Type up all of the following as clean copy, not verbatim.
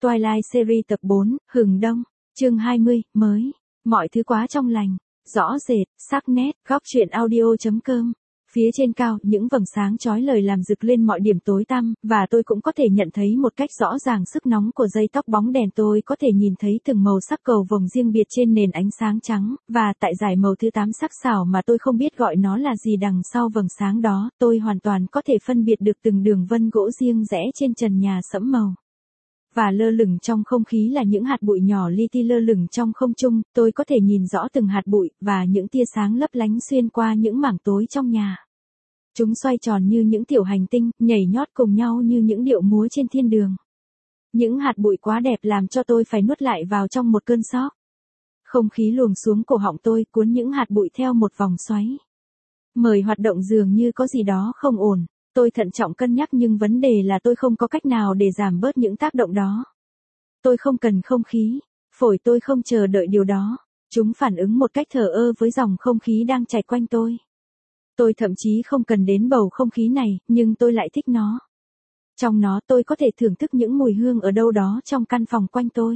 Twilight Series tập 4, Hừng Đông, chương 20, mới. Mọi thứ quá trong lành, rõ rệt, sắc nét. Góc truyện audio.com. Phía trên cao, những vầng sáng chói lời làm rực lên mọi điểm tối tăm, và tôi cũng có thể nhận thấy một cách rõ ràng sức nóng của dây tóc bóng đèn. Tôi có thể nhìn thấy từng màu sắc cầu vồng riêng biệt trên nền ánh sáng trắng, và tại dải màu thứ 8 sắc sảo mà tôi không biết gọi nó là gì đằng sau vầng sáng đó, tôi hoàn toàn có thể phân biệt được từng đường vân gỗ riêng rẽ trên trần nhà sẫm màu. Và lơ lửng trong không khí là những hạt bụi nhỏ li ti lơ lửng trong không trung, tôi có thể nhìn rõ từng hạt bụi, và những tia sáng lấp lánh xuyên qua những mảng tối trong nhà. Chúng xoay tròn như những tiểu hành tinh, nhảy nhót cùng nhau như những điệu múa trên thiên đường. Những hạt bụi quá đẹp làm cho tôi phải nuốt lại vào trong một cơn sốc. Không khí luồng xuống cổ họng tôi, cuốn những hạt bụi theo một vòng xoáy. Mời hoạt động dường như có gì đó không ổn. Tôi thận trọng cân nhắc nhưng vấn đề là tôi không có cách nào để giảm bớt những tác động đó. Tôi không cần không khí, phổi tôi không chờ đợi điều đó. Chúng phản ứng một cách thờ ơ với dòng không khí đang chảy quanh tôi. Tôi thậm chí không cần đến bầu không khí này, nhưng tôi lại thích nó. Trong nó tôi có thể thưởng thức những mùi hương ở đâu đó trong căn phòng quanh tôi.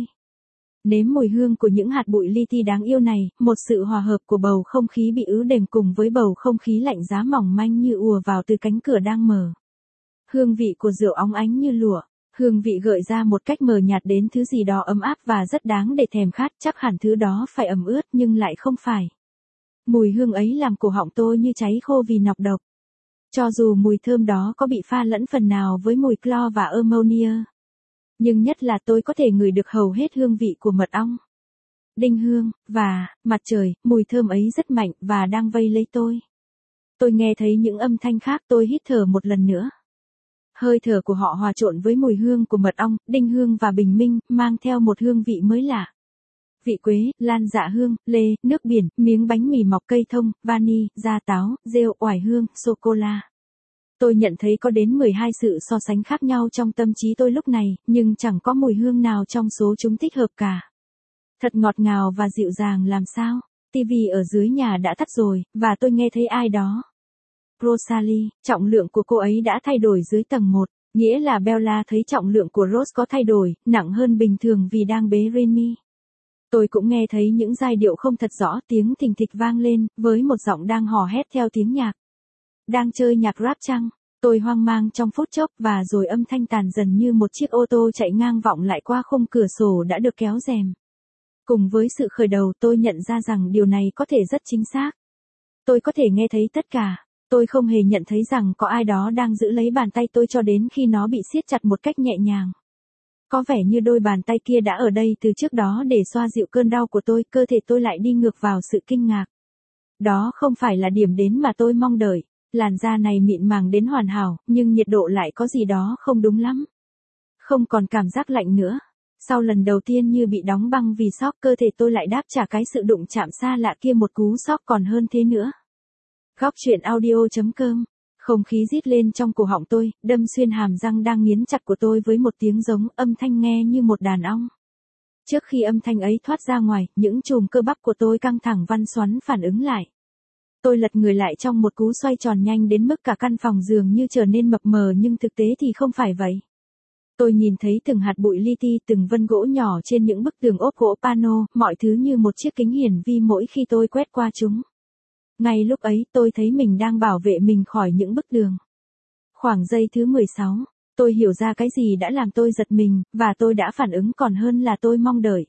Nếm mùi hương của những hạt bụi li ti đáng yêu này, một sự hòa hợp của bầu không khí bị ứ đềm cùng với bầu không khí lạnh giá mỏng manh như ùa vào từ cánh cửa đang mở. Hương vị của rượu óng ánh như lụa, hương vị gợi ra một cách mờ nhạt đến thứ gì đó ấm áp và rất đáng để thèm khát, chắc hẳn thứ đó phải ẩm ướt nhưng lại không phải. Mùi hương ấy làm cổ họng tôi như cháy khô vì nọc độc. Cho dù mùi thơm đó có bị pha lẫn phần nào với mùi clo và ammonia. Nhưng nhất là tôi có thể ngửi được hầu hết hương vị của mật ong, đinh hương, và mặt trời. Mùi thơm ấy rất mạnh và đang vây lấy tôi. Tôi nghe thấy những âm thanh khác, tôi hít thở một lần nữa. Hơi thở của họ hòa trộn với mùi hương của mật ong, đinh hương và bình minh, mang theo một hương vị mới lạ. Vị quế, lan dạ hương, lê, nước biển, miếng bánh mì mọc cây thông, vani, da táo, rêu, oải hương, sô-cô-la. Tôi nhận thấy có đến 12 sự so sánh khác nhau trong tâm trí tôi lúc này, nhưng chẳng có mùi hương nào trong số chúng thích hợp cả. Thật ngọt ngào và dịu dàng làm sao. Tivi ở dưới nhà đã tắt rồi, và tôi nghe thấy ai đó. Rosalie, trọng lượng của cô ấy đã thay đổi dưới tầng 1, nghĩa là Bella thấy trọng lượng của Rose có thay đổi, nặng hơn bình thường vì đang bế Remy. Tôi cũng nghe thấy những giai điệu không thật rõ, tiếng thình thịch vang lên, với một giọng đang hò hét theo tiếng nhạc. Đang chơi nhạc rap chăng? Tôi hoang mang trong phút chốc, và rồi âm thanh tàn dần như một chiếc ô tô chạy ngang vọng lại qua khung cửa sổ đã được kéo rèm. Cùng với sự khởi đầu, tôi nhận ra rằng điều này có thể rất chính xác. Tôi có thể nghe thấy tất cả. Tôi không hề nhận thấy rằng có ai đó đang giữ lấy bàn tay tôi cho đến khi nó bị siết chặt một cách nhẹ nhàng. Có vẻ như đôi bàn tay kia đã ở đây từ trước đó để xoa dịu cơn đau của tôi, cơ thể tôi lại đi ngược vào sự kinh ngạc. Đó không phải là điểm đến mà tôi mong đợi. Làn da này mịn màng đến hoàn hảo, nhưng nhiệt độ lại có gì đó không đúng lắm. Không còn cảm giác lạnh nữa. Sau lần đầu tiên như bị đóng băng vì sốc, cơ thể tôi lại đáp trả cái sự đụng chạm xa lạ kia một cú sốc còn hơn thế nữa. Góc truyện audio.com. Không khí rít lên trong cổ họng tôi, đâm xuyên hàm răng đang nghiến chặt của tôi với một tiếng giống, âm thanh nghe như một đàn ong. Trước khi âm thanh ấy thoát ra ngoài, những chùm cơ bắp của tôi căng thẳng văn xoắn phản ứng lại. Tôi lật người lại trong một cú xoay tròn nhanh đến mức cả căn phòng dường như trở nên mập mờ, nhưng thực tế thì không phải vậy. Tôi nhìn thấy từng hạt bụi li ti, từng vân gỗ nhỏ trên những bức tường ốp gỗ pano, mọi thứ như một chiếc kính hiển vi mỗi khi tôi quét qua chúng. Ngay lúc ấy, tôi thấy mình đang bảo vệ mình khỏi những bức tường. Khoảng giây thứ 16, tôi hiểu ra cái gì đã làm tôi giật mình, và tôi đã phản ứng còn hơn là tôi mong đợi.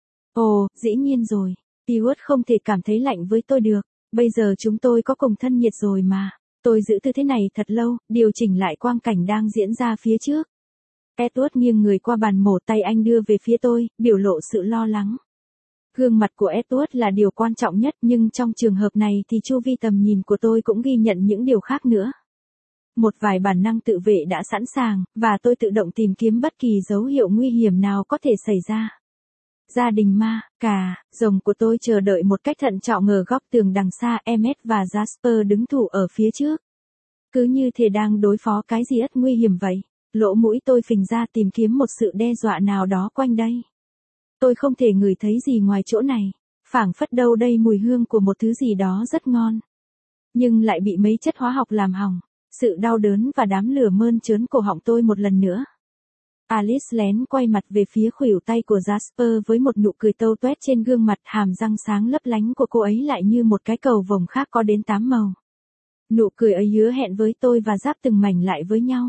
Ồ, dĩ nhiên rồi. Stewart không thể cảm thấy lạnh với tôi được. Bây giờ chúng tôi có cùng thân nhiệt rồi mà. Tôi giữ tư thế này thật lâu, điều chỉnh lại quang cảnh đang diễn ra phía trước. Edward nghiêng người qua bàn mổ, tay anh đưa về phía tôi, biểu lộ sự lo lắng. Gương mặt của Edward là điều quan trọng nhất, nhưng trong trường hợp này thì chu vi tầm nhìn của tôi cũng ghi nhận những điều khác nữa. Một vài bản năng tự vệ đã sẵn sàng, và tôi tự động tìm kiếm bất kỳ dấu hiệu nguy hiểm nào có thể xảy ra. Gia đình ma, rồng của tôi chờ đợi một cách thận trọng ở góc tường đằng xa. Emmet và Jasper đứng thủ ở phía trước. Cứ như thể đang đối phó cái gì rất nguy hiểm vậy. Lỗ mũi tôi phình ra tìm kiếm một sự đe dọa nào đó quanh đây. Tôi không thể ngửi thấy gì ngoài chỗ này. Phảng phất đâu đây mùi hương của một thứ gì đó rất ngon. Nhưng lại bị mấy chất hóa học làm hỏng. Sự đau đớn và đám lửa mơn trớn cổ họng tôi một lần nữa. Alice lén quay mặt về phía khuỷu tay của Jasper với một nụ cười tâu tuét trên gương mặt, hàm răng sáng lấp lánh của cô ấy lại như một cái cầu vồng khác có đến 8 màu. Nụ cười ấy hứa hẹn với tôi và ráp từng mảnh lại với nhau.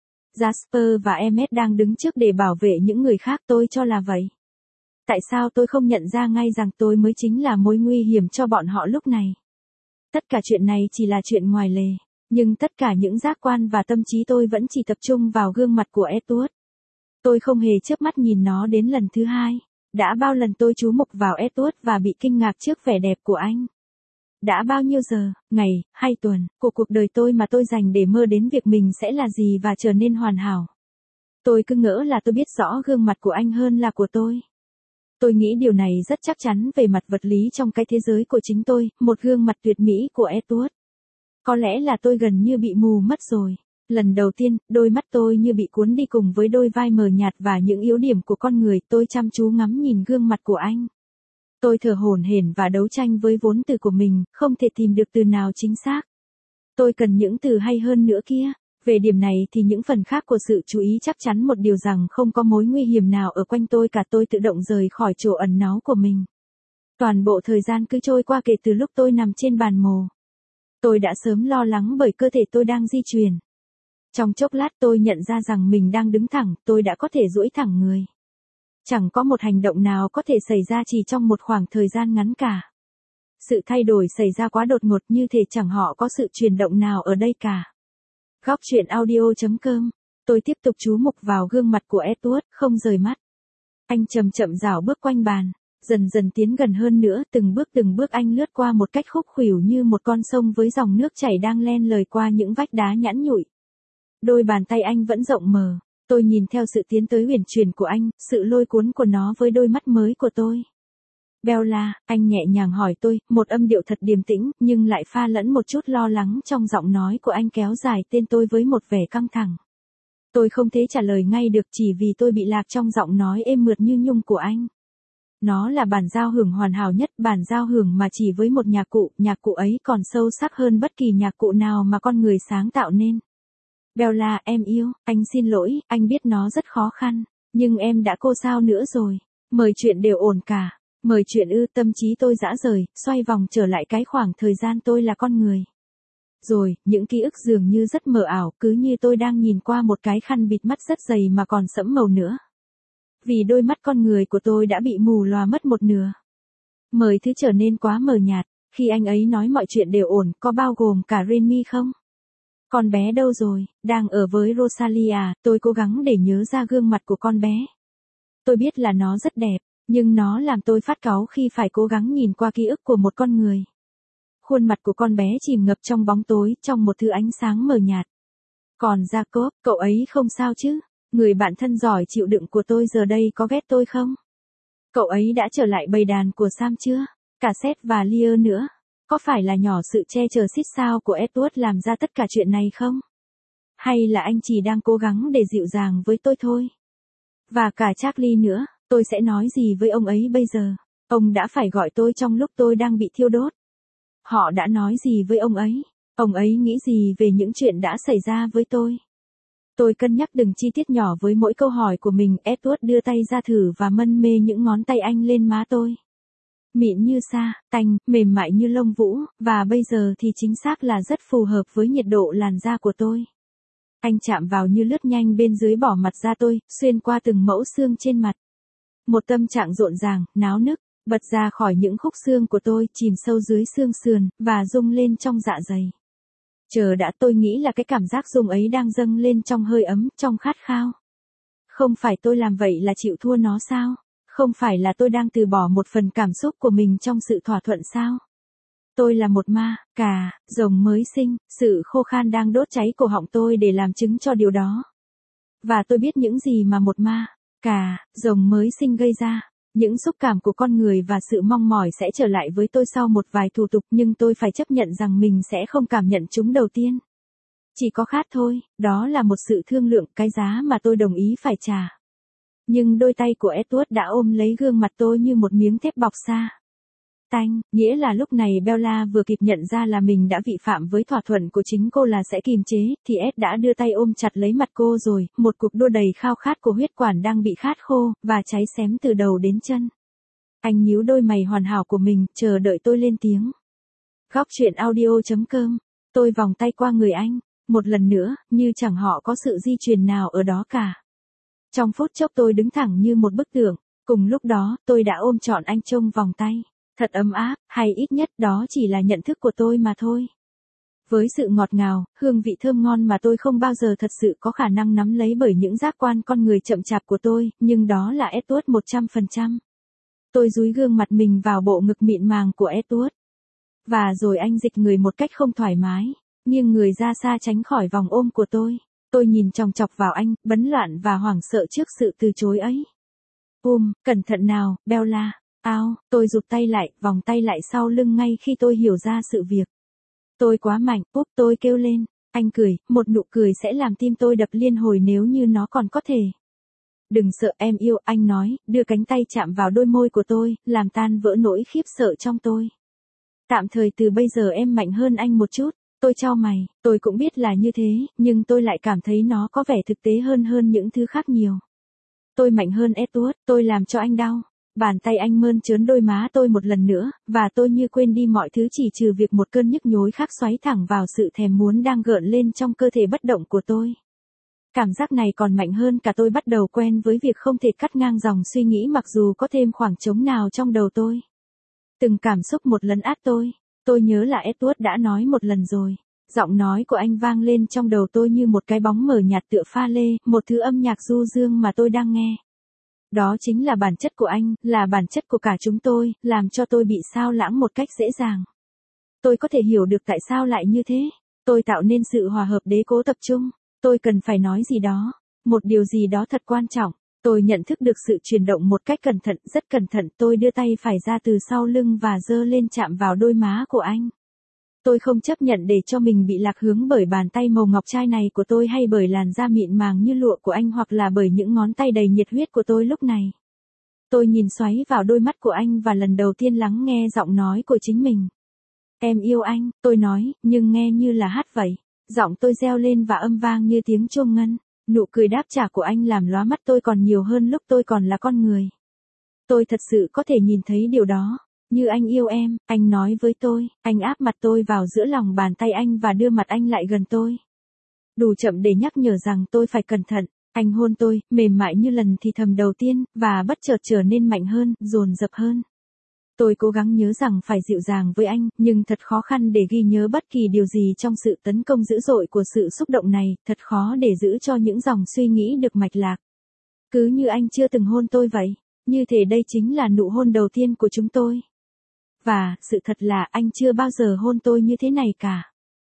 Jasper và Emmet đang đứng trước để bảo vệ những người khác, tôi cho là vậy. Tại sao tôi không nhận ra ngay rằng tôi mới chính là mối nguy hiểm cho bọn họ lúc này? Tất cả chuyện này chỉ là chuyện ngoài lề, nhưng tất cả những giác quan và tâm trí tôi vẫn chỉ tập trung vào gương mặt của Edward. Tôi không hề chớp mắt nhìn nó đến lần thứ hai. Đã bao lần tôi chú mục vào Edward và bị kinh ngạc trước vẻ đẹp của anh. Đã bao nhiêu giờ, ngày, hay tuần, của cuộc đời tôi mà tôi dành để mơ đến việc mình sẽ là gì và trở nên hoàn hảo. Tôi cứ ngỡ là tôi biết rõ gương mặt của anh hơn là của tôi. Tôi nghĩ điều này rất chắc chắn về mặt vật lý trong cái thế giới của chính tôi, một gương mặt tuyệt mỹ của Edward. Có lẽ là tôi gần như bị mù mất rồi. Lần đầu tiên, đôi mắt tôi như bị cuốn đi cùng với đôi vai mờ nhạt và những yếu điểm của con người, tôi chăm chú ngắm nhìn gương mặt của anh. Tôi thở hổn hển và đấu tranh với vốn từ của mình, không thể tìm được từ nào chính xác. Tôi cần những từ hay hơn nữa kia. Về điểm này thì những phần khác của sự chú ý chắc chắn một điều rằng không có mối nguy hiểm nào ở quanh tôi cả. Tôi tự động rời khỏi chỗ ẩn náu của mình. Toàn bộ thời gian cứ trôi qua kể từ lúc tôi nằm trên bàn mổ. Tôi đã sớm lo lắng bởi cơ thể tôi đang di chuyển. Trong chốc lát tôi nhận ra rằng mình đang đứng thẳng, tôi đã có thể duỗi thẳng người. Chẳng có một hành động nào có thể xảy ra chỉ trong một khoảng thời gian ngắn cả. Sự thay đổi xảy ra quá đột ngột, như thể chẳng họ có sự chuyển động nào ở đây cả. Góc truyện audio.com. Tôi tiếp tục chú mục vào gương mặt của Edward, không rời mắt. Anh chậm chậm rảo bước quanh bàn, dần dần tiến gần hơn nữa, từng bước anh lướt qua một cách khúc khuỷu như một con sông với dòng nước chảy đang len lỏi qua những vách đá nhẵn nhụi. Đôi bàn tay anh vẫn rộng mở. Tôi nhìn theo sự tiến tới uyển chuyển của anh, sự lôi cuốn của nó với đôi mắt mới của tôi. Bella, anh nhẹ nhàng hỏi tôi, một âm điệu thật điềm tĩnh, nhưng lại pha lẫn một chút lo lắng trong giọng nói của anh, kéo dài tên tôi với một vẻ căng thẳng. Tôi không thể trả lời ngay được chỉ vì tôi bị lạc trong giọng nói êm mượt như nhung của anh. Nó là bản giao hưởng hoàn hảo nhất, bản giao hưởng mà chỉ với một nhạc cụ ấy còn sâu sắc hơn bất kỳ nhạc cụ nào mà con người sáng tạo nên. Bella, em yêu, anh xin lỗi, anh biết nó rất khó khăn, nhưng em đã cô sao nữa rồi. Mời chuyện đều ổn cả. Mời chuyện ư? Tâm trí tôi dã rời, xoay vòng trở lại cái khoảng thời gian tôi là con người. Rồi, những ký ức dường như rất mờ ảo, cứ như tôi đang nhìn qua một cái khăn bịt mắt rất dày mà còn sẫm màu nữa. Vì đôi mắt con người của tôi đã bị mù lòa mất một nửa. Mọi thứ trở nên quá mờ nhạt, khi anh ấy nói mọi chuyện đều ổn, có bao gồm cả Remy không? Con bé đâu rồi? Đang ở với Rosalia. Tôi cố gắng để nhớ ra gương mặt của con bé. Tôi biết là nó rất đẹp, nhưng nó làm tôi phát cáu khi phải cố gắng nhìn qua ký ức của một con người. Khuôn mặt của con bé chìm ngập trong bóng tối, trong một thứ ánh sáng mờ nhạt. Còn Jacob, cậu ấy không sao chứ? Người bạn thân giỏi chịu đựng của tôi giờ đây có ghét tôi không? Cậu ấy đã trở lại bầy đàn của Sam chưa? Cả Seth và Lear nữa. Có phải là nhỏ sự che chở xít sao của Edward làm ra tất cả chuyện này không? Hay là anh chỉ đang cố gắng để dịu dàng với tôi thôi? Và cả Charlie nữa, tôi sẽ nói gì với ông ấy bây giờ? Ông đã phải gọi tôi trong lúc tôi đang bị thiêu đốt. Họ đã nói gì với ông ấy? Ông ấy nghĩ gì về những chuyện đã xảy ra với tôi? Tôi cân nhắc từng chi tiết nhỏ với mỗi câu hỏi của mình. Edward đưa tay ra thử và mân mê những ngón tay anh lên má tôi. Mịn như sa, tanh, mềm mại như lông vũ, và bây giờ thì chính xác là rất phù hợp với nhiệt độ làn da của tôi. Anh chạm vào như lướt nhanh bên dưới bỏ mặt da tôi, xuyên qua từng mẫu xương trên mặt. Một tâm trạng rộn ràng, náo nức, bật ra khỏi những khúc xương của tôi, chìm sâu dưới xương sườn, và rung lên trong dạ dày. Chờ đã, tôi nghĩ là cái cảm giác rung ấy đang dâng lên trong hơi ấm, trong khát khao. Không phải tôi làm vậy là chịu thua nó sao? Không phải là tôi đang từ bỏ một phần cảm xúc của mình trong sự thỏa thuận sao? Tôi là một ma, cà, rồng mới sinh, sự khô khan đang đốt cháy cổ họng tôi để làm chứng cho điều đó. Và tôi biết những gì mà một ma, cà, rồng mới sinh gây ra. Những xúc cảm của con người và sự mong mỏi sẽ trở lại với tôi sau một vài thủ tục, nhưng tôi phải chấp nhận rằng mình sẽ không cảm nhận chúng đầu tiên. Chỉ có khát thôi, đó là một sự thương lượng, cái giá mà tôi đồng ý phải trả. Nhưng đôi tay của Edward đã ôm lấy gương mặt tôi như một miếng thép bọc xa. Tanh, nghĩa là lúc này Bella vừa kịp nhận ra là mình đã vi phạm với thỏa thuận của chính cô là sẽ kiềm chế, thì Ed đã đưa tay ôm chặt lấy mặt cô rồi, một cuộc đua đầy khao khát của huyết quản đang bị khát khô, và cháy xém từ đầu đến chân. Anh nhíu đôi mày hoàn hảo của mình, chờ đợi tôi lên tiếng. Góc truyện audio.com. Tôi vòng tay qua người anh, một lần nữa, như chẳng họ có sự di truyền nào ở đó cả. Trong phút chốc tôi đứng thẳng như một bức tượng, cùng lúc đó, tôi đã ôm trọn anh trong vòng tay. Thật ấm áp, hay ít nhất đó chỉ là nhận thức của tôi mà thôi. Với sự ngọt ngào, hương vị thơm ngon mà tôi không bao giờ thật sự có khả năng nắm lấy bởi những giác quan con người chậm chạp của tôi, nhưng đó là Edward 100%. Tôi dúi gương mặt mình vào bộ ngực mịn màng của Edward. Và rồi anh dịch người một cách không thoải mái, nghiêng người ra xa tránh khỏi vòng ôm của tôi. Tôi nhìn chòng chọc vào anh, bấn loạn và hoảng sợ trước sự từ chối ấy. Cẩn thận nào, Bella. Ao, tôi rụt tay lại, vòng tay lại sau lưng ngay khi tôi hiểu ra sự việc. Tôi quá mạnh, tôi kêu lên. Anh cười, một nụ cười sẽ làm tim tôi đập liên hồi nếu như nó còn có thể. Đừng sợ em yêu, anh nói, đưa cánh tay chạm vào đôi môi của tôi, làm tan vỡ nỗi khiếp sợ trong tôi. Tạm thời từ bây giờ em mạnh hơn anh một chút. Tôi chau mày, tôi cũng biết là như thế, nhưng tôi lại cảm thấy nó có vẻ thực tế hơn những thứ khác nhiều. Tôi mạnh hơn Edward, tôi làm cho anh đau. Bàn tay anh mơn trớn đôi má tôi một lần nữa, và tôi như quên đi mọi thứ chỉ trừ việc một cơn nhức nhối khác xoáy thẳng vào sự thèm muốn đang gợn lên trong cơ thể bất động của tôi. Cảm giác này còn mạnh hơn cả tôi bắt đầu quen với việc không thể cắt ngang dòng suy nghĩ mặc dù có thêm khoảng trống nào trong đầu tôi. Từng cảm xúc một lấn át tôi. Tôi nhớ là Edward đã nói một lần rồi. Giọng nói của anh vang lên trong đầu tôi như một cái bóng mờ nhạt tựa pha lê, một thứ âm nhạc du dương mà tôi đang nghe. Đó chính là bản chất của anh, là bản chất của cả chúng tôi, làm cho tôi bị sao lãng một cách dễ dàng. Tôi có thể hiểu được tại sao lại như thế. Tôi tạo nên sự hòa hợp đế cố tập trung. Tôi cần phải nói gì đó. Một điều gì đó thật quan trọng. Tôi nhận thức được sự chuyển động một cách cẩn thận, rất cẩn thận. Tôi đưa tay phải ra từ sau lưng và giơ lên chạm vào đôi má của anh. Tôi không chấp nhận để cho mình bị lạc hướng bởi bàn tay màu ngọc trai này của tôi hay bởi làn da mịn màng như lụa của anh hoặc là bởi những ngón tay đầy nhiệt huyết của tôi lúc này. Tôi nhìn xoáy vào đôi mắt của anh và lần đầu tiên lắng nghe giọng nói của chính mình. Em yêu anh, tôi nói, nhưng nghe như là hát vậy. Giọng tôi reo lên và âm vang như tiếng chuông ngân. Nụ cười đáp trả của anh làm lóa mắt tôi còn nhiều hơn lúc tôi còn là con người. Tôi thật sự có thể nhìn thấy điều đó. Như anh yêu em, anh nói với tôi, anh áp mặt tôi vào giữa lòng bàn tay anh và đưa mặt anh lại gần tôi. Đủ chậm để nhắc nhở rằng tôi phải cẩn thận, anh hôn tôi, mềm mại như lần thì thầm đầu tiên, và bất chợt trở nên mạnh hơn, dồn dập hơn. Tôi cố gắng nhớ rằng phải dịu dàng với anh, nhưng thật khó khăn để ghi nhớ bất kỳ điều gì trong sự tấn công dữ dội của sự xúc động này, thật khó để giữ cho những dòng suy nghĩ được mạch lạc. Cứ như anh chưa từng hôn tôi vậy, như thể đây chính là nụ hôn đầu tiên của chúng tôi. Và, sự thật là anh chưa bao giờ hôn tôi như thế này cả.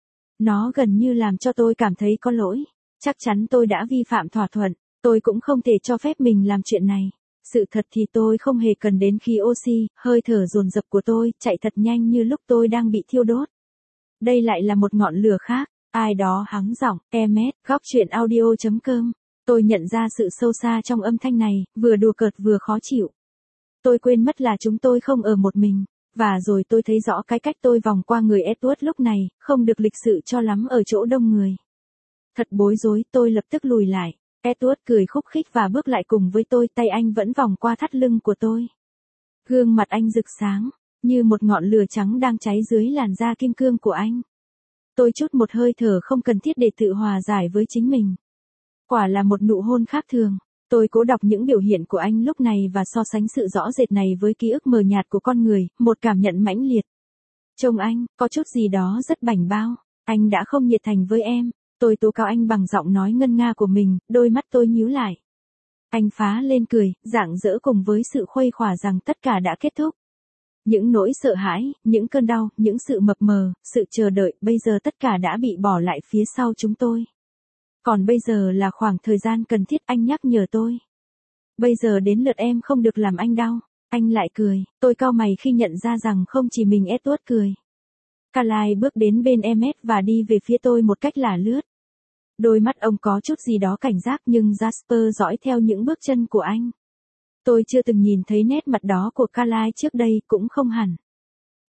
Nó gần như làm cho tôi cảm thấy có lỗi. Chắc chắn tôi đã vi phạm thỏa thuận, tôi cũng không thể cho phép mình làm chuyện này. Sự thật thì tôi không hề cần đến khí oxy, hơi thở dồn dập của tôi chạy thật nhanh như lúc tôi đang bị thiêu đốt. Đây lại là một ngọn lửa khác, ai đó hắng giọng, góc truyện audio.com. Tôi nhận ra sự sâu xa trong âm thanh này, vừa đùa cợt vừa khó chịu. Tôi quên mất là chúng tôi không ở một mình. Và rồi tôi thấy rõ cái cách tôi vòng qua người Edward lúc này, không được lịch sự cho lắm ở chỗ đông người. Thật bối rối, tôi lập tức lùi lại. Edward cười khúc khích và bước lại cùng với tôi, tay anh vẫn vòng qua thắt lưng của tôi. Gương mặt anh rực sáng, như một ngọn lửa trắng đang cháy dưới làn da kim cương của anh. Tôi trút một hơi thở không cần thiết để tự hòa giải với chính mình. Quả là một nụ hôn khác thường. Tôi cố đọc những biểu hiện của anh lúc này và so sánh sự rõ rệt này với ký ức mờ nhạt của con người, một cảm nhận mãnh liệt. Trông anh, có chút gì đó rất bảnh bao. Anh đã không nhiệt thành với em. Tôi tố cáo anh bằng giọng nói ngân nga của mình, đôi mắt tôi nhíu lại. Anh phá lên cười, rạng rỡ cùng với sự khuây khỏa rằng tất cả đã kết thúc. Những nỗi sợ hãi, những cơn đau, những sự mập mờ, sự chờ đợi, bây giờ tất cả đã bị bỏ lại phía sau chúng tôi. Còn bây giờ là khoảng thời gian cần thiết, anh nhắc nhở tôi. Bây giờ đến lượt em không được làm anh đau. Anh lại cười, tôi cau mày khi nhận ra rằng không chỉ mình Edward cười. Carlyle bước đến bên Emmet và đi về phía tôi một cách lả lướt. Đôi mắt ông có chút gì đó cảnh giác nhưng Jasper dõi theo những bước chân của anh. Tôi chưa từng nhìn thấy nét mặt đó của Carlyle trước đây, cũng không hẳn.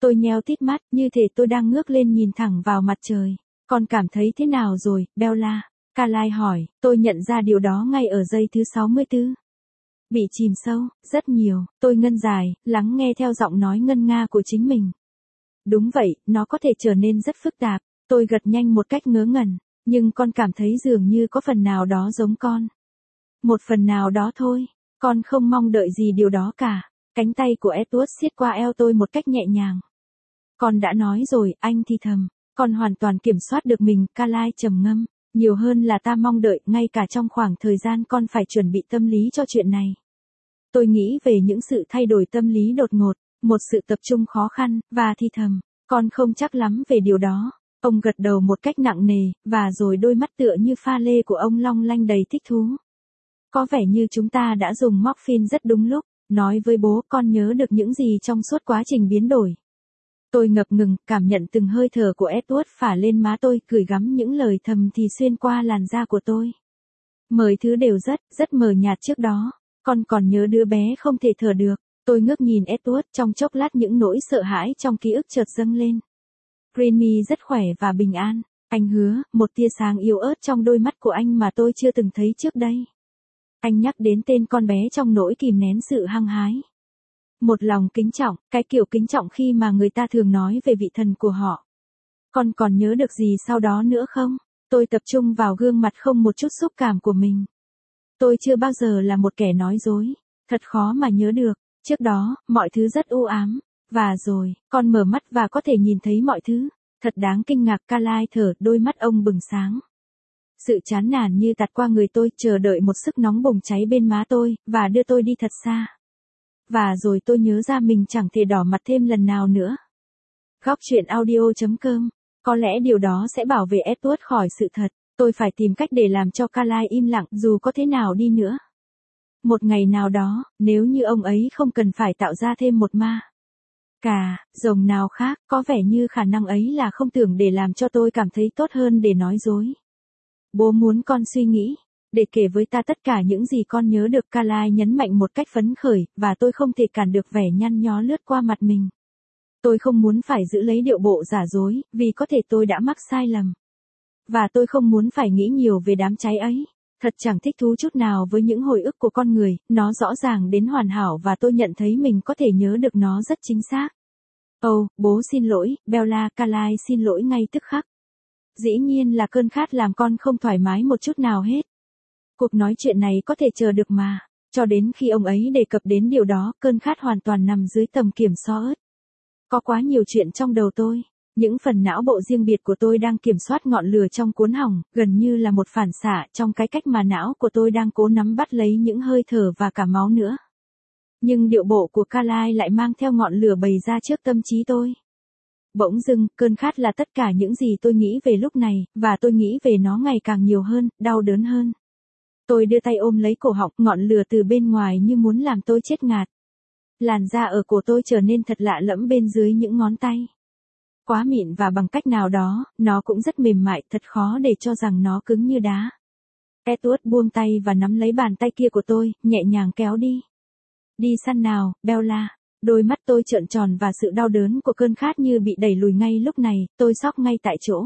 Tôi nheo tít mắt, như thể tôi đang ngước lên nhìn thẳng vào mặt trời. Con cảm thấy thế nào rồi, Bella? Carly hỏi, tôi nhận ra điều đó ngay ở giây thứ 64. Bị chìm sâu, rất nhiều, tôi ngân dài, lắng nghe theo giọng nói ngân nga của chính mình. Đúng vậy, nó có thể trở nên rất phức tạp. Tôi gật nhanh một cách ngớ ngẩn, nhưng con cảm thấy dường như có phần nào đó giống con. Một phần nào đó thôi, con không mong đợi gì điều đó cả. Cánh tay của Edward siết qua eo tôi một cách nhẹ nhàng. Con đã nói rồi, anh thì thầm. Con hoàn toàn kiểm soát được mình, Carly trầm ngâm. Nhiều hơn là ta mong đợi, ngay cả trong khoảng thời gian con phải chuẩn bị tâm lý cho chuyện này. Tôi nghĩ về những sự thay đổi tâm lý đột ngột, một sự tập trung khó khăn, và thì thầm. Con không chắc lắm về điều đó. Ông gật đầu một cách nặng nề, và rồi đôi mắt tựa như pha lê của ông long lanh đầy thích thú. Có vẻ như chúng ta đã dùng morphine rất đúng lúc. Nói với bố, con nhớ được những gì trong suốt quá trình biến đổi. Tôi ngập ngừng, cảm nhận từng hơi thở của Edward phả lên má tôi, gửi gắm những lời thầm thì xuyên qua làn da của tôi. Mọi thứ đều rất mờ nhạt trước đó. Con còn nhớ đứa bé không thể thở được. Tôi ngước nhìn Edward, trong chốc lát những nỗi sợ hãi trong ký ức chợt dâng lên. Greenie rất khỏe và bình an. Anh hứa, một tia sáng yếu ớt trong đôi mắt của anh mà tôi chưa từng thấy trước đây. Anh nhắc đến tên con bé trong nỗi kìm nén sự hăng hái. Một lòng kính trọng, cái kiểu kính trọng khi mà người ta thường nói về vị thần của họ. Con còn nhớ được gì sau đó nữa không? Tôi tập trung vào gương mặt không một chút xúc cảm của mình. Tôi chưa bao giờ là một kẻ nói dối. Thật khó mà nhớ được. Trước đó, mọi thứ rất u ám. Và rồi, con mở mắt và có thể nhìn thấy mọi thứ. Thật đáng kinh ngạc, Carly thở, đôi mắt ông bừng sáng. Sự chán nản như tạt qua người tôi, chờ đợi một sức nóng bùng cháy bên má tôi, và đưa tôi đi thật xa. Và rồi tôi nhớ ra mình chẳng thể đỏ mặt thêm lần nào nữa. Góc truyện audio.com. Có lẽ điều đó sẽ bảo vệ Edward khỏi sự thật. Tôi phải tìm cách để làm cho Carly im lặng dù có thế nào đi nữa. Một ngày nào đó, nếu như ông ấy không cần phải tạo ra thêm một ma rồng nào khác, có vẻ như khả năng ấy là không tưởng để làm cho tôi cảm thấy tốt hơn để nói dối. Bố muốn con suy nghĩ, để kể với ta tất cả những gì con nhớ được, Carly nhấn mạnh một cách phấn khởi, và tôi không thể cản được vẻ nhăn nhó lướt qua mặt mình. Tôi không muốn phải giữ lấy điệu bộ giả dối, vì có thể tôi đã mắc sai lầm. Và tôi không muốn phải nghĩ nhiều về đám cháy ấy. Thật chẳng thích thú chút nào với những hồi ức của con người, nó rõ ràng đến hoàn hảo và tôi nhận thấy mình có thể nhớ được nó rất chính xác. Bố xin lỗi, Bella, Carly xin lỗi ngay tức khắc. Dĩ nhiên là cơn khát làm con không thoải mái một chút nào hết. Cuộc nói chuyện này có thể chờ được mà. Cho đến khi ông ấy đề cập đến điều đó, cơn khát hoàn toàn nằm dưới tầm kiểm soát. Có quá nhiều chuyện trong đầu tôi. Những phần não bộ riêng biệt của tôi đang kiểm soát ngọn lửa trong cuốn họng, gần như là một phản xạ trong cái cách mà não của tôi đang cố nắm bắt lấy những hơi thở và cả máu nữa. Nhưng điệu bộ của Carly lại mang theo ngọn lửa bày ra trước tâm trí tôi. Bỗng dưng, cơn khát là tất cả những gì tôi nghĩ về lúc này, và tôi nghĩ về nó ngày càng nhiều hơn, đau đớn hơn. Tôi đưa tay ôm lấy cổ họng, ngọn lửa từ bên ngoài như muốn làm tôi chết ngạt. Làn da ở cổ tôi trở nên thật lạ lẫm bên dưới những ngón tay. Quá mịn và bằng cách nào đó, nó cũng rất mềm mại, thật khó để cho rằng nó cứng như đá. Edward buông tay và nắm lấy bàn tay kia của tôi, nhẹ nhàng kéo đi. Đi săn nào, Bella. Đôi mắt tôi trợn tròn và sự đau đớn của cơn khát như bị đẩy lùi ngay lúc này, tôi sốc ngay tại chỗ.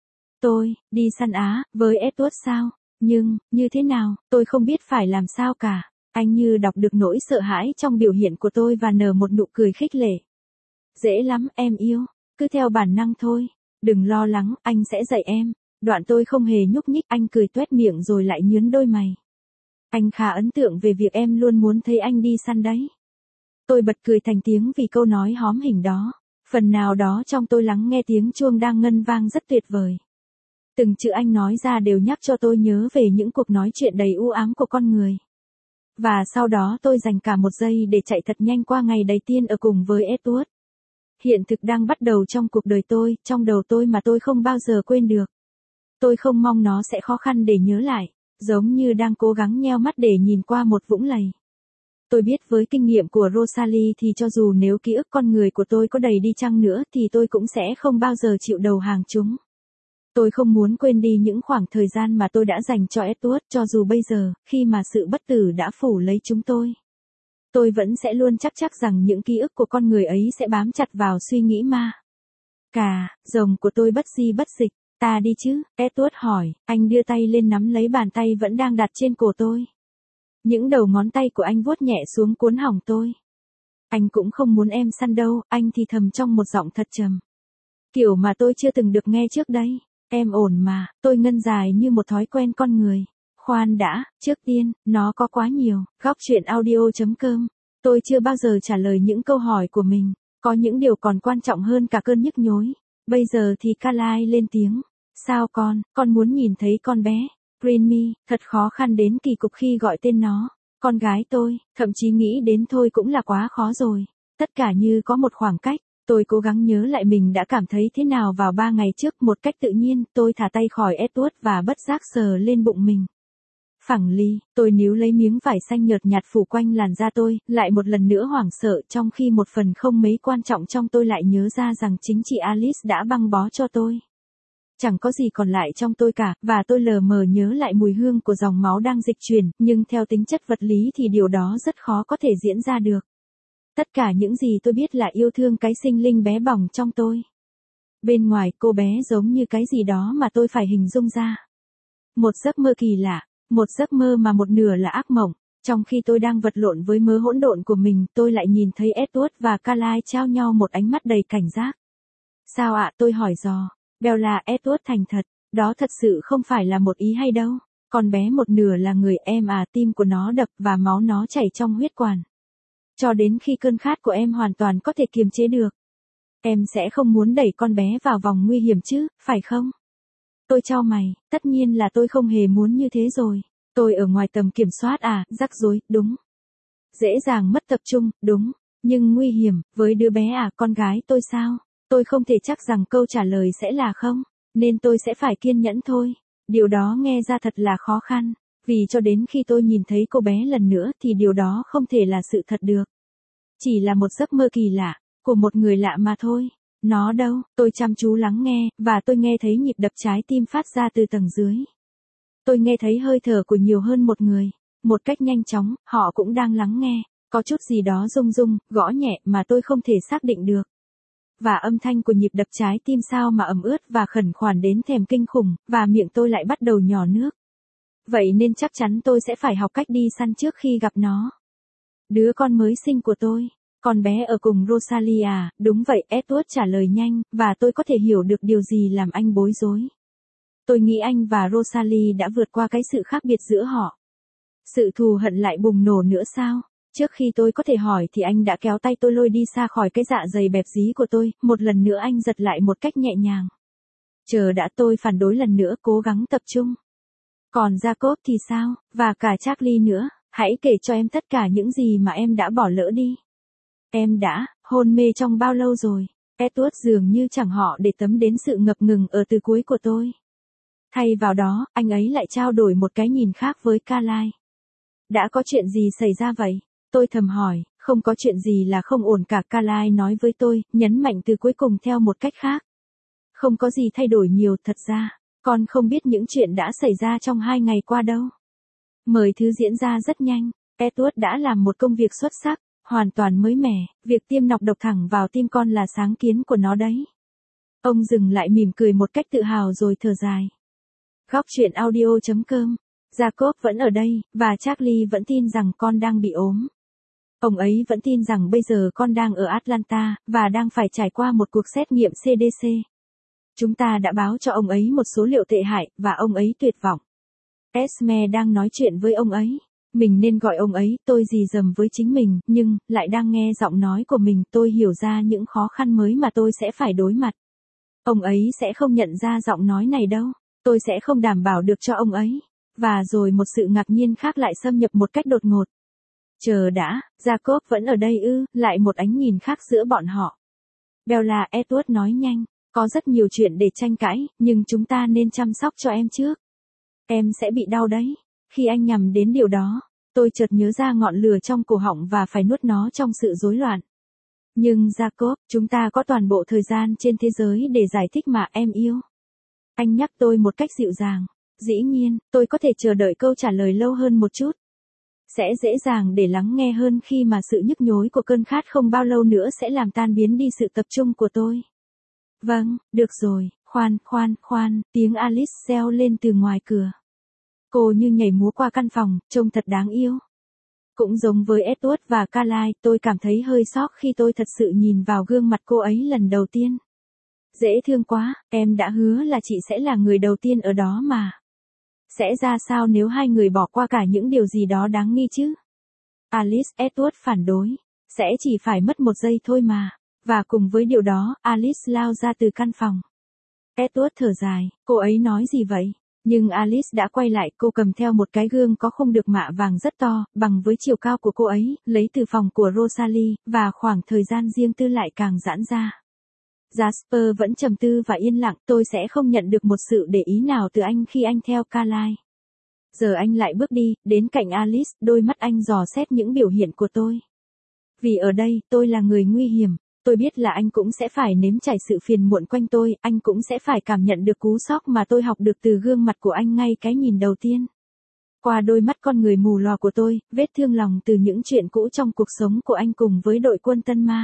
Đi săn á, với Edward sao? Nhưng, như thế nào, tôi không biết phải làm sao cả. Anh như đọc được nỗi sợ hãi trong biểu hiện của tôi và nở một nụ cười khích lệ. Dễ lắm, em yêu. Cứ theo bản năng thôi. Đừng lo lắng, anh sẽ dạy em. Đoạn tôi không hề nhúc nhích, anh cười toét miệng rồi lại nhướng đôi mày. Anh khá ấn tượng về việc em luôn muốn thấy anh đi săn đấy. Tôi bật cười thành tiếng vì câu nói hóm hỉnh đó. Phần nào đó trong tôi lắng nghe tiếng chuông đang ngân vang rất tuyệt vời. Từng chữ anh nói ra đều nhắc cho tôi nhớ về những cuộc nói chuyện đầy u ám của con người. Và sau đó tôi dành cả một giây để chạy thật nhanh qua ngày đầy tiên ở cùng với Edward. Hiện thực đang bắt đầu trong cuộc đời tôi, trong đầu tôi mà tôi không bao giờ quên được. Tôi không mong nó sẽ khó khăn để nhớ lại, giống như đang cố gắng nheo mắt để nhìn qua một vũng lầy. Tôi biết với kinh nghiệm của Rosalie thì cho dù nếu ký ức con người của tôi có đầy đi chăng nữa thì tôi cũng sẽ không bao giờ chịu đầu hàng chúng. Tôi không muốn quên đi những khoảng thời gian mà tôi đã dành cho Edward, cho dù bây giờ, khi mà sự bất tử đã phủ lấy chúng tôi. tôi vẫn sẽ luôn chắc rằng những ký ức của con người ấy sẽ bám chặt vào suy nghĩ ma. Rồng của tôi bất di bất dịch, ta đi chứ, Edward hỏi, anh đưa tay lên nắm lấy bàn tay vẫn đang đặt trên cổ tôi. Những đầu ngón tay của anh vuốt nhẹ xuống cuốn họng tôi. Anh cũng không muốn em săn đâu, anh thì thầm trong một giọng thật trầm. Kiểu mà tôi chưa từng được nghe trước đây. Em ổn mà, tôi ngân dài như một thói quen con người. Khoan đã, trước tiên, nó có quá nhiều. Góc chuyện audio.com. Tôi chưa bao giờ trả lời những câu hỏi của mình. Có những điều còn quan trọng hơn cả cơn nhức nhối. Bây giờ thì Carly lên tiếng. Sao con muốn nhìn thấy con bé. Brinmy, thật khó khăn đến kỳ cục khi gọi tên nó. Con gái tôi, thậm chí nghĩ đến thôi cũng là quá khó rồi. Tất cả như có một khoảng cách. Tôi cố gắng nhớ lại mình đã cảm thấy thế nào vào 3 ngày trước, một cách tự nhiên, tôi thả tay khỏi Edward và bất giác sờ lên bụng mình. Phẳng ly, tôi níu lấy miếng vải xanh nhợt nhạt phủ quanh làn da tôi, lại một lần nữa hoảng sợ trong khi một phần không mấy quan trọng trong tôi lại nhớ ra rằng chính chị Alice đã băng bó cho tôi. Chẳng có gì còn lại trong tôi cả, và tôi lờ mờ nhớ lại mùi hương của dòng máu đang dịch chuyển, nhưng theo tính chất vật lý thì điều đó rất khó có thể diễn ra được. Tất cả những gì tôi biết là yêu thương cái sinh linh bé bỏng trong tôi. Bên ngoài cô bé giống như cái gì đó mà tôi phải hình dung ra. Một giấc mơ kỳ lạ, một giấc mơ mà một nửa là ác mộng. Trong khi tôi đang vật lộn với mớ hỗn độn của mình, tôi lại nhìn thấy Edward và Carly trao nhau một ánh mắt đầy cảnh giác. Sao ạ, tôi hỏi dò. Bella, Edward thành thật, đó thật sự không phải là một ý hay đâu. Con bé một nửa là người em à, tim của nó đập và máu nó chảy trong huyết quản. Cho đến khi cơn khát của em hoàn toàn có thể kiềm chế được. Em sẽ không muốn đẩy con bé vào vòng nguy hiểm chứ, phải không? Tôi chau mày, tất nhiên là tôi không hề muốn như thế rồi. Tôi ở ngoài tầm kiểm soát à, rắc rối, đúng. Dễ dàng mất tập trung, đúng. Nhưng nguy hiểm, với đứa bé à, con gái tôi sao? Tôi không thể chắc rằng câu trả lời sẽ là không, nên tôi sẽ phải kiên nhẫn thôi. Điều đó nghe ra thật là khó khăn, vì cho đến khi tôi nhìn thấy cô bé lần nữa thì điều đó không thể là sự thật được. Chỉ là một giấc mơ kỳ lạ, của một người lạ mà thôi. Nó đâu, tôi chăm chú lắng nghe, và tôi nghe thấy nhịp đập trái tim phát ra từ tầng dưới. Tôi nghe thấy hơi thở của nhiều hơn một người, một cách nhanh chóng, họ cũng đang lắng nghe, có chút gì đó rung rung, gõ nhẹ mà tôi không thể xác định được. Và âm thanh của nhịp đập trái tim sao mà ẩm ướt và khẩn khoản đến thèm kinh khủng, và miệng tôi lại bắt đầu nhỏ nước. Vậy nên chắc chắn tôi sẽ phải học cách đi săn trước khi gặp nó. Đứa con mới sinh của tôi. Con bé ở cùng Rosalie à, đúng vậy, Edward trả lời nhanh, và tôi có thể hiểu được điều gì làm anh bối rối. Tôi nghĩ anh và Rosalie đã vượt qua cái sự khác biệt giữa họ. Sự thù hận lại bùng nổ nữa sao? Trước khi tôi có thể hỏi thì anh đã kéo tay tôi lôi đi xa khỏi cái dạ dày bẹp dí của tôi, một lần nữa anh giật lại một cách nhẹ nhàng. Chờ đã, tôi phản đối lần nữa, cố gắng tập trung. Còn Jacob thì sao, và cả Charlie nữa, hãy kể cho em tất cả những gì mà em đã bỏ lỡ đi. Em đã hôn mê trong bao lâu rồi? Edward dường như chẳng họ để tâm đến sự ngập ngừng ở từ cuối của tôi. Thay vào đó, anh ấy lại trao đổi một cái nhìn khác với Carly. Đã có chuyện gì xảy ra vậy? Tôi thầm hỏi, không có chuyện gì là không ổn cả, Carly nói với tôi, nhấn mạnh từ cuối cùng theo một cách khác. Không có gì thay đổi nhiều, thật ra, con không biết những chuyện đã xảy ra trong 2 ngày qua đâu. Mọi thứ diễn ra rất nhanh, Edward đã làm một công việc xuất sắc, hoàn toàn mới mẻ, việc tiêm nọc độc thẳng vào tim con là sáng kiến của nó đấy. Ông dừng lại mỉm cười một cách tự hào rồi thở dài. Góc chuyện audio.com. Jacob vẫn ở đây, và Charlie vẫn tin rằng con đang bị ốm. Ông ấy vẫn tin rằng bây giờ con đang ở Atlanta, và đang phải trải qua một cuộc xét nghiệm CDC. Chúng ta đã báo cho ông ấy một số liệu tệ hại, và ông ấy tuyệt vọng. Esme đang nói chuyện với ông ấy. Mình nên gọi ông ấy, tôi rì rầm với chính mình, nhưng, lại đang nghe giọng nói của mình, tôi hiểu ra những khó khăn mới mà tôi sẽ phải đối mặt. Ông ấy sẽ không nhận ra giọng nói này đâu. Tôi sẽ không đảm bảo được cho ông ấy. Và rồi một sự ngạc nhiên khác lại xâm nhập một cách đột ngột. Chờ đã, Jacob vẫn ở đây ư, lại một ánh nhìn khác giữa bọn họ. Bella, Edward nói nhanh, có rất nhiều chuyện để tranh cãi, nhưng chúng ta nên chăm sóc cho em trước. Em sẽ bị đau đấy. Khi anh nhằm đến điều đó, tôi chợt nhớ ra ngọn lửa trong cổ họng và phải nuốt nó trong sự rối loạn. Nhưng Jacob, chúng ta có toàn bộ thời gian trên thế giới để giải thích mà, em yêu. Anh nhắc tôi một cách dịu dàng. Dĩ nhiên, tôi có thể chờ đợi câu trả lời lâu hơn một chút. Sẽ dễ dàng để lắng nghe hơn khi mà sự nhức nhối của cơn khát không bao lâu nữa sẽ làm tan biến đi sự tập trung của tôi. Vâng, được rồi, khoan, tiếng Alice reo lên từ ngoài cửa. Cô như nhảy múa qua căn phòng, trông thật đáng yêu. Cũng giống với Edward và Carlyle, tôi cảm thấy hơi sốc khi tôi thật sự nhìn vào gương mặt cô ấy lần đầu tiên. Dễ thương quá, em đã hứa là chị sẽ là người đầu tiên ở đó mà. Sẽ ra sao nếu hai người bỏ qua cả những điều gì đó đáng nghi chứ? Alice, Edward phản đối. Sẽ chỉ phải mất một giây thôi mà. Và cùng với điều đó, Alice lao ra từ căn phòng. Edward thở dài, cô ấy nói gì vậy? Nhưng Alice đã quay lại, cô cầm theo một cái gương có khung được mạ vàng rất to, bằng với chiều cao của cô ấy, lấy từ phòng của Rosalie, và khoảng thời gian riêng tư lại càng giãn ra. Jasper vẫn trầm tư và yên lặng, tôi sẽ không nhận được một sự để ý nào từ anh khi anh theo Carlyle. Giờ anh lại bước đi, đến cạnh Alice, đôi mắt anh dò xét những biểu hiện của tôi. Vì ở đây, tôi là người nguy hiểm. Tôi biết là anh cũng sẽ phải nếm trải sự phiền muộn quanh tôi, anh cũng sẽ phải cảm nhận được cú sốc mà tôi học được từ gương mặt của anh ngay cái nhìn đầu tiên. Qua đôi mắt con người mù lòa của tôi, vết thương lòng từ những chuyện cũ trong cuộc sống của anh cùng với đội quân Tân Ma.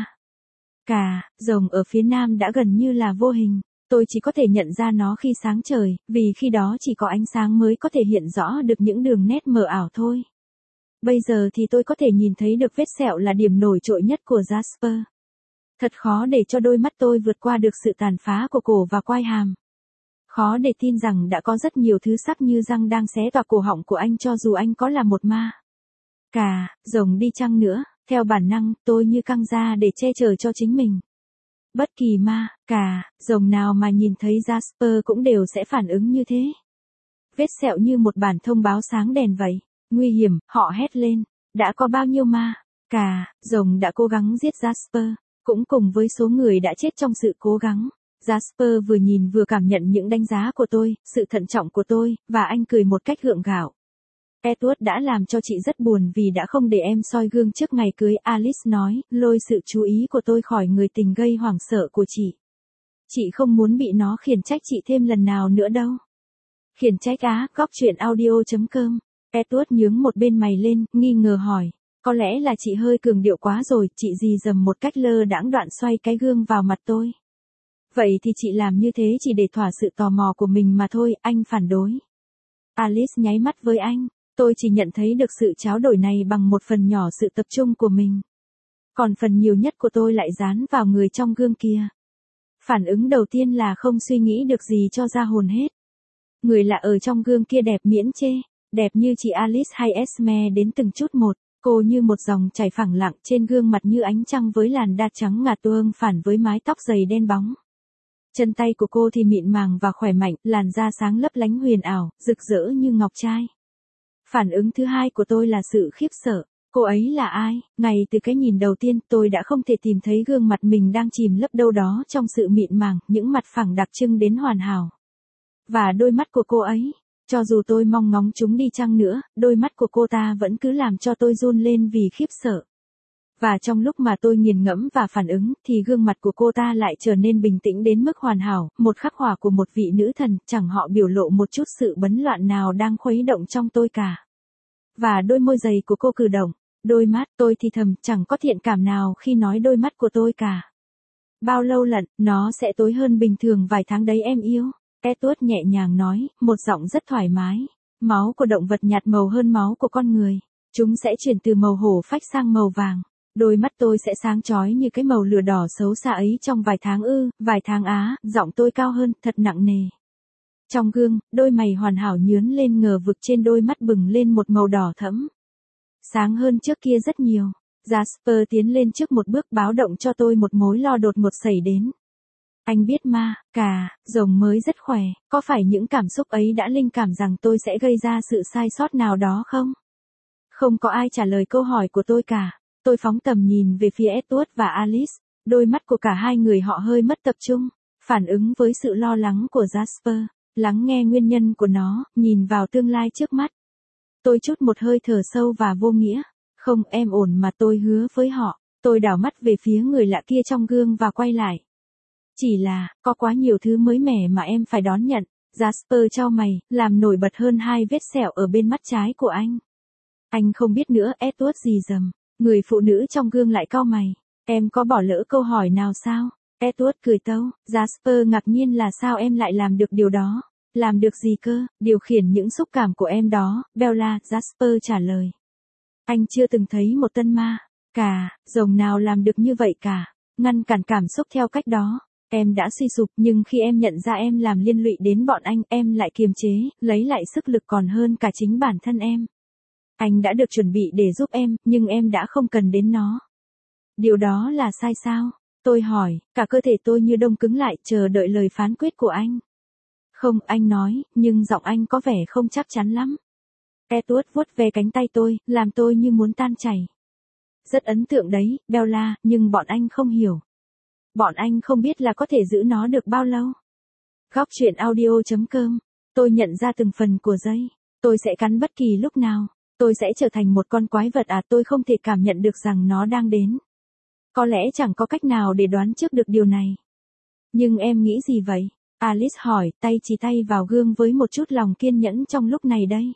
Rồng ở phía nam đã gần như là vô hình. Tôi chỉ có thể nhận ra nó khi sáng trời, vì khi đó chỉ có ánh sáng mới có thể hiện rõ được những đường nét mờ ảo thôi. Bây giờ thì tôi có thể nhìn thấy được vết sẹo là điểm nổi trội nhất của Jasper. Thật khó để cho đôi mắt tôi vượt qua được sự tàn phá của cổ và quai hàm. Khó để tin rằng đã có rất nhiều thứ sắc như răng đang xé toạc cổ họng của anh cho dù anh có là một ma. Rồng đi chăng nữa, theo bản năng, tôi như căng ra để che chở cho chính mình. Bất kỳ ma, rồng nào mà nhìn thấy Jasper cũng đều sẽ phản ứng như thế. Vết sẹo như một bản thông báo sáng đèn vậy. Nguy hiểm, họ hét lên. Đã có bao nhiêu ma? Rồng đã cố gắng giết Jasper. Cũng cùng với số người đã chết trong sự cố gắng. Jasper vừa nhìn vừa cảm nhận những đánh giá của tôi, sự thận trọng của tôi, và anh cười một cách gượng gạo. Edward đã làm cho chị rất buồn vì đã không để em soi gương trước ngày cưới, Alice nói, lôi sự chú ý của tôi khỏi người tình gây hoảng sợ của chị. Chị không muốn bị nó khiển trách chị thêm lần nào nữa đâu. Khiển trách á, góc chuyện audio.com. Edward nhướng một bên mày lên, nghi ngờ hỏi. Có lẽ là chị hơi cường điệu quá rồi, chị dì dầm một cách lơ đãng đoạn xoay cái gương vào mặt tôi. Vậy thì chị làm như thế chỉ để thỏa sự tò mò của mình mà thôi, anh phản đối. Alice nháy mắt với anh, tôi chỉ nhận thấy được sự tráo đổi này bằng một phần nhỏ sự tập trung của mình. Còn phần nhiều nhất của tôi lại dán vào người trong gương kia. Phản ứng đầu tiên là không suy nghĩ được gì cho ra hồn hết. Người lạ ở trong gương kia đẹp miễn chê, đẹp như chị Alice hay Esme đến từng chút một. Cô như một dòng chảy phẳng lặng trên gương mặt như ánh trăng với làn da trắng ngà tuông phản với mái tóc dày đen bóng. Chân tay của cô thì mịn màng và khỏe mạnh, làn da sáng lấp lánh huyền ảo, rực rỡ như ngọc trai. Phản ứng thứ hai của tôi là sự khiếp sợ. Cô ấy là ai? Ngay từ cái nhìn đầu tiên tôi đã không thể tìm thấy gương mặt mình đang chìm lấp đâu đó trong sự mịn màng, những mặt phẳng đặc trưng đến hoàn hảo. Và đôi mắt của cô ấy. Cho dù tôi mong ngóng chúng đi chăng nữa, đôi mắt của cô ta vẫn cứ làm cho tôi run lên vì khiếp sợ. Và trong lúc mà tôi nghiền ngẫm và phản ứng, thì gương mặt của cô ta lại trở nên bình tĩnh đến mức hoàn hảo, một khắc họa của một vị nữ thần, chẳng họ biểu lộ một chút sự bấn loạn nào đang khuấy động trong tôi cả. Và đôi môi dày của cô cử động, đôi mắt, tôi thì thầm, chẳng có thiện cảm nào khi nói đôi mắt của tôi cả. Bao lâu lận, nó sẽ tối hơn bình thường vài tháng đấy em yêu. Edward nhẹ nhàng nói, một giọng rất thoải mái. Máu của động vật nhạt màu hơn máu của con người. Chúng sẽ chuyển từ màu hổ phách sang màu vàng. Đôi mắt tôi sẽ sáng chói như cái màu lửa đỏ xấu xa ấy trong vài tháng vài tháng á, giọng tôi cao hơn, thật nặng nề. Trong gương, đôi mày hoàn hảo nhướn lên ngờ vực trên đôi mắt bừng lên một màu đỏ thẫm. Sáng hơn trước kia rất nhiều. Jasper tiến lên trước một bước báo động cho tôi một mối lo đột ngột xảy đến. Anh biết ma, rồng mới rất khỏe, có phải những cảm xúc ấy đã linh cảm rằng tôi sẽ gây ra sự sai sót nào đó không? Không có ai trả lời câu hỏi của tôi cả. Tôi phóng tầm nhìn về phía Edward và Alice, đôi mắt của cả hai người họ hơi mất tập trung, phản ứng với sự lo lắng của Jasper, lắng nghe nguyên nhân của nó, nhìn vào tương lai trước mắt. Tôi trút một hơi thở sâu và vô nghĩa. Không, em ổn mà, tôi hứa với họ. Tôi đảo mắt về phía người lạ kia trong gương và quay lại. Chỉ là, có quá nhiều thứ mới mẻ mà em phải đón nhận. Jasper chau mày, làm nổi bật hơn hai vết sẹo ở bên mắt trái của anh. Anh không biết nữa, Edward gì dầm. Người phụ nữ trong gương lại cau mày. Em có bỏ lỡ câu hỏi nào sao? Edward cười tâu, Jasper ngạc nhiên là sao em lại làm được điều đó? Làm được gì cơ? Điều khiển những xúc cảm của em đó, Bella, Jasper trả lời. Anh chưa từng thấy một tân ma, rồng nào làm được như vậy cả. Ngăn cản cảm xúc theo cách đó. Em đã suy sụp nhưng khi em nhận ra em làm liên lụy đến bọn anh, em lại kiềm chế, lấy lại sức lực còn hơn cả chính bản thân em. Anh đã được chuẩn bị để giúp em, nhưng em đã không cần đến nó. Điều đó là sai sao? Tôi hỏi, cả cơ thể tôi như đông cứng lại chờ đợi lời phán quyết của anh. Không, anh nói, nhưng giọng anh có vẻ không chắc chắn lắm. Edward vuốt ve cánh tay tôi, làm tôi như muốn tan chảy. Rất ấn tượng đấy, Bella, nhưng bọn anh không hiểu. Bọn anh không biết là có thể giữ nó được bao lâu. Góc truyện audio.com. Tôi nhận ra từng phần của dây. Tôi sẽ cắn bất kỳ lúc nào. Tôi sẽ trở thành một con quái vật tôi không thể cảm nhận được rằng nó đang đến. Có lẽ chẳng có cách nào để đoán trước được điều này. Nhưng em nghĩ gì vậy? Alice hỏi, tay chỉ tay vào gương với một chút lòng kiên nhẫn trong lúc này đây.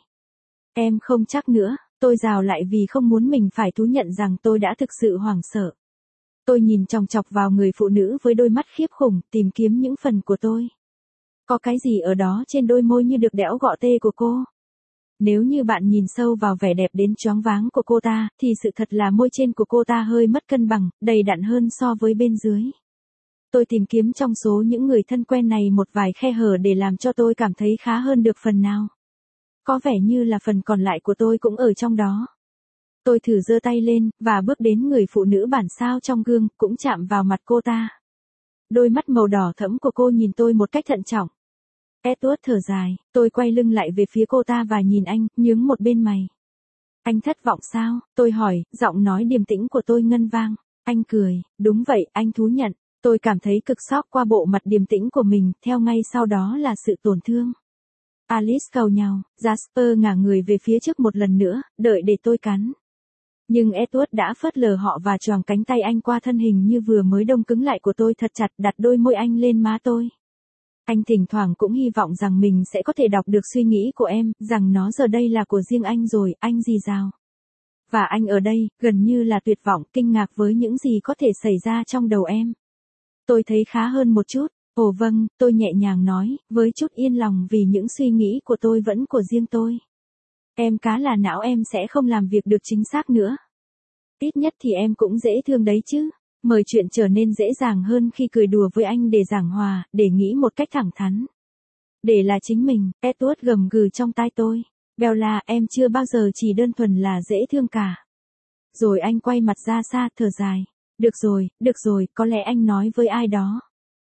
Em không chắc nữa, tôi rào lại vì không muốn mình phải thú nhận rằng tôi đã thực sự hoảng sợ. Tôi nhìn chòng chọc vào người phụ nữ với đôi mắt khiếp khủng, tìm kiếm những phần của tôi. Có cái gì ở đó trên đôi môi như được đẽo gọ tê của cô? Nếu như bạn nhìn sâu vào vẻ đẹp đến choáng váng của cô ta, thì sự thật là môi trên của cô ta hơi mất cân bằng, đầy đặn hơn so với bên dưới. Tôi tìm kiếm trong số những người thân quen này một vài khe hở để làm cho tôi cảm thấy khá hơn được phần nào. Có vẻ như là phần còn lại của tôi cũng ở trong đó. Tôi thử giơ tay lên, và bước đến người phụ nữ bản sao trong gương, cũng chạm vào mặt cô ta. Đôi mắt màu đỏ thẫm của cô nhìn tôi một cách thận trọng. Edward thở dài, tôi quay lưng lại về phía cô ta và nhìn anh, nhướng một bên mày. Anh thất vọng sao? Tôi hỏi, giọng nói điềm tĩnh của tôi ngân vang. Anh cười, đúng vậy, anh thú nhận. Tôi cảm thấy cực sốc qua bộ mặt điềm tĩnh của mình, theo ngay sau đó là sự tổn thương. Alice cầu nhau, Jasper ngả người về phía trước một lần nữa, đợi để tôi cắn. Nhưng Edward đã phớt lờ họ và choàng cánh tay anh qua thân hình như vừa mới đông cứng lại của tôi thật chặt, đặt đôi môi anh lên má tôi. Anh thỉnh thoảng cũng hy vọng rằng mình sẽ có thể đọc được suy nghĩ của em, rằng nó giờ đây là của riêng anh rồi, anh rì rào. Và anh ở đây, gần như là tuyệt vọng, kinh ngạc với những gì có thể xảy ra trong đầu em. Tôi thấy khá hơn một chút. Ồ vâng, tôi nhẹ nhàng nói, với chút yên lòng vì những suy nghĩ của tôi vẫn của riêng tôi. Em cá là não em sẽ không làm việc được chính xác nữa. Ít nhất thì em cũng dễ thương đấy chứ. Mời chuyện trở nên dễ dàng hơn khi cười đùa với anh để giảng hòa, để nghĩ một cách thẳng thắn. Để là chính mình, Edward gầm gừ trong tai tôi. Bella, em chưa bao giờ chỉ đơn thuần là dễ thương cả. Rồi anh quay mặt ra xa, thở dài. Được rồi, có lẽ anh nói với ai đó.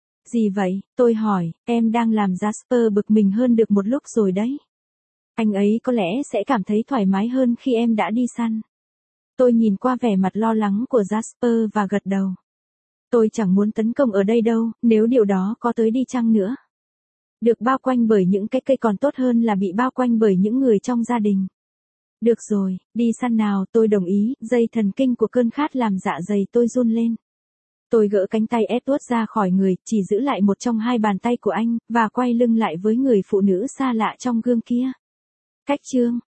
Gì vậy? Tôi hỏi, em đang làm Jasper bực mình hơn được một lúc rồi đấy. Anh ấy có lẽ sẽ cảm thấy thoải mái hơn khi em đã đi săn. Tôi nhìn qua vẻ mặt lo lắng của Jasper và gật đầu. Tôi chẳng muốn tấn công ở đây đâu, nếu điều đó có tới đi chăng nữa. Được bao quanh bởi những cái cây còn tốt hơn là bị bao quanh bởi những người trong gia đình. Được rồi, đi săn nào, tôi đồng ý, dây thần kinh của cơn khát làm dạ dày tôi run lên. Tôi gỡ cánh tay Edward ra khỏi người, chỉ giữ lại một trong hai bàn tay của anh, và quay lưng lại với người phụ nữ xa lạ trong gương kia. Cách chương